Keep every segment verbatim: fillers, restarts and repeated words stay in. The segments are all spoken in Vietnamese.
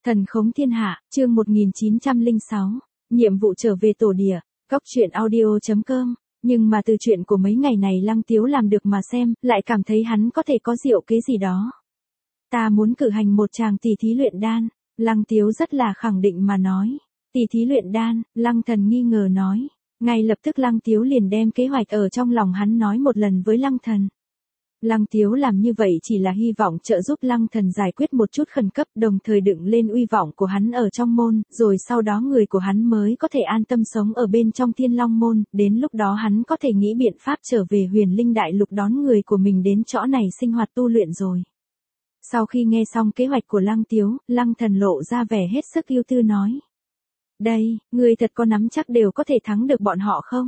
Thần khống thiên hạ, chương một nghìn chín trăm lẻ sáu, nhiệm vụ trở về tổ địa, góc truyện audio chấm com. Nhưng mà từ chuyện của mấy ngày này Lăng Tiếu làm được mà xem, lại cảm thấy hắn có thể có diệu kế gì đó. Ta muốn cử hành một tràng tỷ thí luyện đan, Lăng Tiếu rất là khẳng định mà nói. Tỷ thí luyện đan, Lăng Thần nghi ngờ nói. Ngay lập tức Lăng Tiếu liền đem kế hoạch ở trong lòng hắn nói một lần với Lăng Thần. Lăng Tiếu làm như vậy chỉ là hy vọng trợ giúp Lăng Thần giải quyết một chút khẩn cấp, đồng thời đựng lên uy vọng của hắn ở trong môn, rồi sau đó người của hắn mới có thể an tâm sống ở bên trong Thiên Long môn, đến lúc đó hắn có thể nghĩ biện pháp trở về Huyền Linh Đại Lục đón người của mình đến chỗ này sinh hoạt tu luyện rồi. Sau khi nghe xong kế hoạch của Lăng Tiếu, Lăng Thần lộ ra vẻ hết sức ưu tư nói. Đây, người thật có nắm chắc đều có thể thắng được bọn họ không?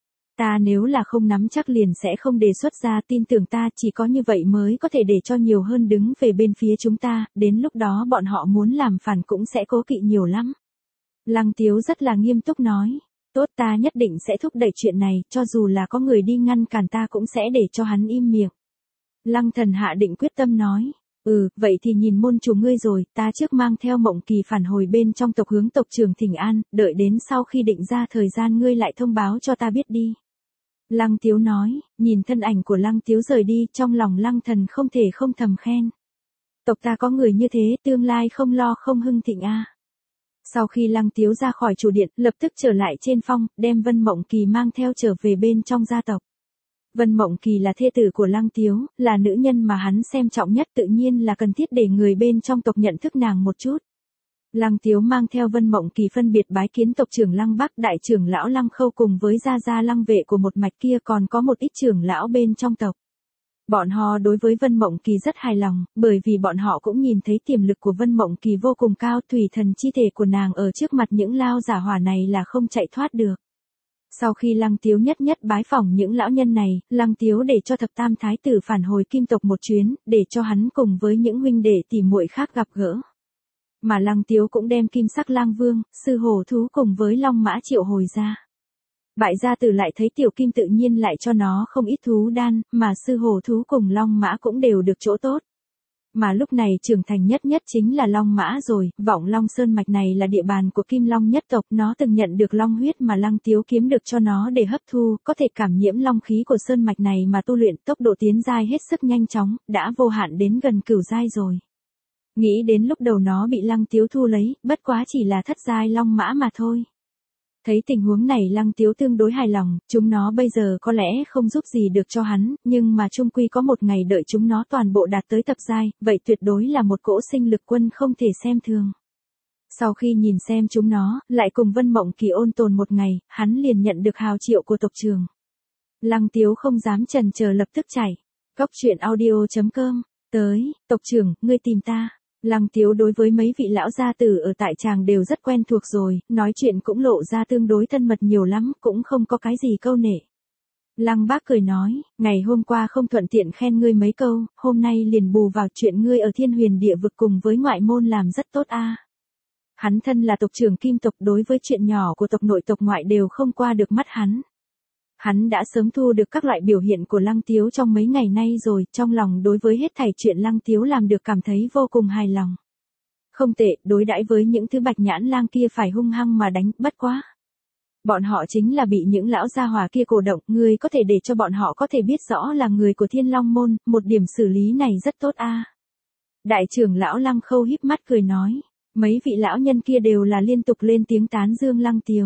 Ta nếu là không nắm chắc liền sẽ không đề xuất ra, tin tưởng ta chỉ có như vậy mới có thể để cho nhiều hơn đứng về bên phía chúng ta, đến lúc đó bọn họ muốn làm phản cũng sẽ cố kỵ nhiều lắm. Lăng Tiếu rất là nghiêm túc nói, tốt, ta nhất định sẽ thúc đẩy chuyện này, cho dù là có người đi ngăn cản ta cũng sẽ để cho hắn im miệng. Lăng Thần hạ định quyết tâm nói, ừ, vậy thì nhìn môn chủ ngươi rồi, ta trước mang theo Mộng Kỳ phản hồi bên trong tộc hướng tộc trưởng thỉnh an, đợi đến sau khi định ra thời gian ngươi lại thông báo cho ta biết đi. Lăng Tiếu nói, nhìn thân ảnh của Lăng Tiếu rời đi, trong lòng Lăng Thần không thể không thầm khen. Tộc ta có người như thế, tương lai không lo không hưng thịnh a. Sau khi Lăng Tiếu ra khỏi chủ điện, lập tức trở lại trên phong, đem Vân Mộng Kỳ mang theo trở về bên trong gia tộc. Vân Mộng Kỳ là thê tử của Lăng Tiếu, là nữ nhân mà hắn xem trọng nhất, tự nhiên là cần thiết để người bên trong tộc nhận thức nàng một chút. Lăng Tiếu mang theo Vân Mộng Kỳ phân biệt bái kiến tộc trưởng Lăng Bắc, đại trưởng lão Lăng Khâu cùng với gia gia Lăng Vệ của một mạch kia, còn có một ít trưởng lão bên trong tộc. Bọn họ đối với Vân Mộng Kỳ rất hài lòng, bởi vì bọn họ cũng nhìn thấy tiềm lực của Vân Mộng Kỳ vô cùng cao, thủy thần chi thể của nàng ở trước mặt những lao giả hỏa này là không chạy thoát được. Sau khi Lăng Tiếu nhất nhất bái phỏng những lão nhân này, Lăng Tiếu để cho thập tam thái tử phản hồi Kim tộc một chuyến, để cho hắn cùng với những huynh đệ tỷ muội khác gặp gỡ. Mà Lăng Tiếu cũng đem Kim Sắc Lang Vương, Sư Hổ Thú cùng với Long Mã triệu hồi ra. Bại gia tử lại thấy Tiểu Kim tự nhiên lại cho nó không ít thú đan, mà Sư Hổ Thú cùng Long Mã cũng đều được chỗ tốt. Mà lúc này trưởng thành nhất nhất chính là Long Mã rồi, Vọng Long Sơn mạch này là địa bàn của Kim Long nhất tộc, nó từng nhận được long huyết mà Lăng Tiếu kiếm được cho nó để hấp thu, có thể cảm nhiễm long khí của sơn mạch này mà tu luyện, tốc độ tiến giai hết sức nhanh chóng, đã vô hạn đến gần cửu giai rồi. Nghĩ đến lúc đầu nó bị Lăng Tiếu thu lấy, bất quá chỉ là thất giai long mã mà thôi. Thấy tình huống này Lăng Tiếu tương đối hài lòng, chúng nó bây giờ có lẽ không giúp gì được cho hắn, nhưng mà chung quy có một ngày đợi chúng nó toàn bộ đạt tới thập giai, vậy tuyệt đối là một cỗ sinh lực quân không thể xem thường. Sau khi nhìn xem chúng nó, lại cùng Vân Mộng Kỳ ôn tồn một ngày, hắn liền nhận được hào triệu của tộc trưởng. Lăng Tiếu không dám chần chờ lập tức chạy. Góc truyện audio chấm com, tới, tộc trưởng, ngươi tìm ta. Lăng Tiếu đối với mấy vị lão gia tử ở tại tràng đều rất quen thuộc rồi, nói chuyện cũng lộ ra tương đối thân mật nhiều lắm, cũng không có cái gì câu nệ. Lăng Bác cười nói, ngày hôm qua không thuận tiện khen ngươi mấy câu, hôm nay liền bù vào chuyện ngươi ở Thiên Huyền địa vực cùng với ngoại môn làm rất tốt a. Hắn thân là tộc trưởng Kim tộc, đối với chuyện nhỏ của tộc nội tộc ngoại đều không qua được mắt hắn. Hắn đã sớm thu được các loại biểu hiện của Lăng Tiếu trong mấy ngày nay rồi, trong lòng đối với hết thảy chuyện Lăng Tiếu làm được cảm thấy vô cùng hài lòng. Không tệ, đối đãi với những thứ bạch nhãn lang kia phải hung hăng mà đánh, bất quá. Bọn họ chính là bị những lão gia hỏa kia cổ động, ngươi có thể để cho bọn họ có thể biết rõ là người của Thiên Long môn, một điểm xử lý này rất tốt a. Đại trưởng lão Lăng Khâu híp mắt cười nói, mấy vị lão nhân kia đều là liên tục lên tiếng tán dương Lăng Tiếu.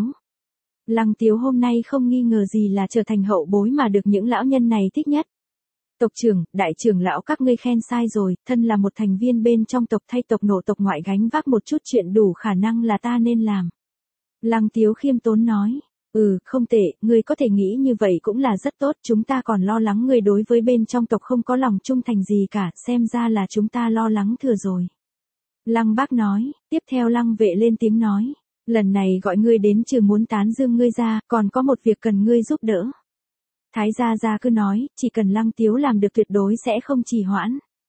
Lăng Tiếu hôm nay không nghi ngờ gì là trở thành hậu bối mà được những lão nhân này thích nhất. Tộc trưởng, đại trưởng lão các ngươi khen sai rồi, thân là một thành viên bên trong tộc thay tộc nổ tộc ngoại gánh vác một chút chuyện đủ khả năng là ta nên làm. Lăng Tiếu khiêm tốn nói, ừ, không tệ, ngươi có thể nghĩ như vậy cũng là rất tốt, chúng ta còn lo lắng ngươi đối với bên trong tộc không có lòng trung thành gì cả, xem ra là chúng ta lo lắng thừa rồi. Lăng Bác nói, tiếp theo Lăng Vệ lên tiếng nói. Lần này gọi ngươi đến trừ muốn tán dương ngươi ra, còn có một việc cần ngươi giúp đỡ. Thái gia gia cứ nói, chỉ cần Lăng Tiếu làm được tuyệt đối sẽ không trì hoãn.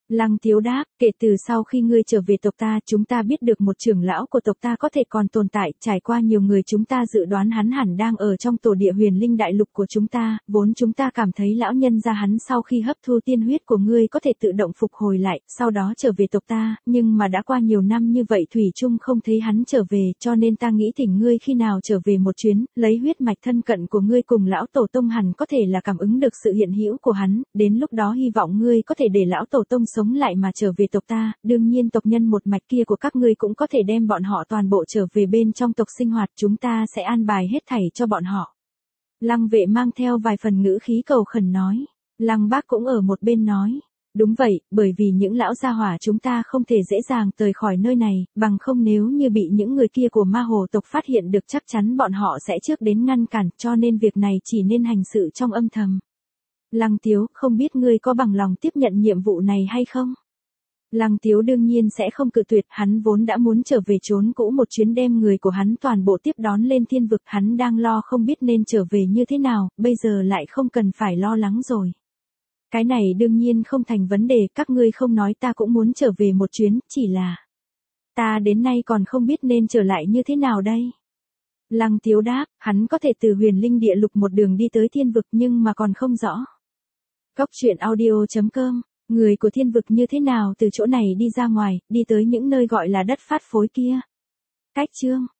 Lăng Tiếu đáp, kể từ sau khi ngươi trở về tộc ta, chúng ta biết được một trưởng lão của tộc ta có thể còn tồn tại, trải qua nhiều người chúng ta dự đoán hắn hẳn đang ở trong tổ địa huyền linh đại lục của chúng ta, vốn chúng ta cảm thấy lão nhân gia hắn sau khi hấp thu tiên huyết của ngươi có thể tự động phục hồi lại, sau đó trở về tộc ta, nhưng mà đã qua nhiều năm như vậy thủy chung không thấy hắn trở về, cho nên ta nghĩ thỉnh ngươi khi nào trở về một chuyến, lấy huyết mạch thân cận của ngươi cùng lão tổ tông hẳn có thể là cảm ứng được sự hiện hữu của hắn, đến lúc đó hy vọng ngươi có thể để lão tổ tông sống lại mà trở về tộc ta, đương nhiên tộc nhân một mạch kia của các ngươi cũng có thể đem bọn họ toàn bộ trở về bên trong tộc sinh hoạt, chúng ta sẽ an bài hết thảy cho bọn họ. Lăng Vệ mang theo vài phần ngữ khí cầu khẩn nói. Lăng Bác cũng ở một bên nói. Đúng vậy, bởi vì những lão gia hỏa chúng ta không thể dễ dàng rời khỏi nơi này, bằng không nếu như bị những người kia của ma hồ tộc phát hiện được chắc chắn bọn họ sẽ trước đến ngăn cản, cho nên việc này chỉ nên hành sự trong âm thầm. Lăng Tiếu, không biết ngươi có bằng lòng tiếp nhận nhiệm vụ này hay không? Lăng Tiếu đương nhiên sẽ không cự tuyệt, hắn vốn đã muốn trở về trốn cũ một chuyến đem người của hắn toàn bộ tiếp đón lên thiên vực, hắn đang lo không biết nên trở về như thế nào, bây giờ lại không cần phải lo lắng rồi. Cái này đương nhiên không thành vấn đề, các ngươi không nói ta cũng muốn trở về một chuyến, chỉ là ta đến nay còn không biết nên trở lại như thế nào đây. Lăng Tiếu đáp, hắn có thể từ huyền linh địa lục một đường đi tới thiên vực nhưng mà còn không rõ. Góc truyện audio chấm com, người của thiên vực như thế nào từ chỗ này đi ra ngoài, đi tới những nơi gọi là đất phát phối kia. Cách chương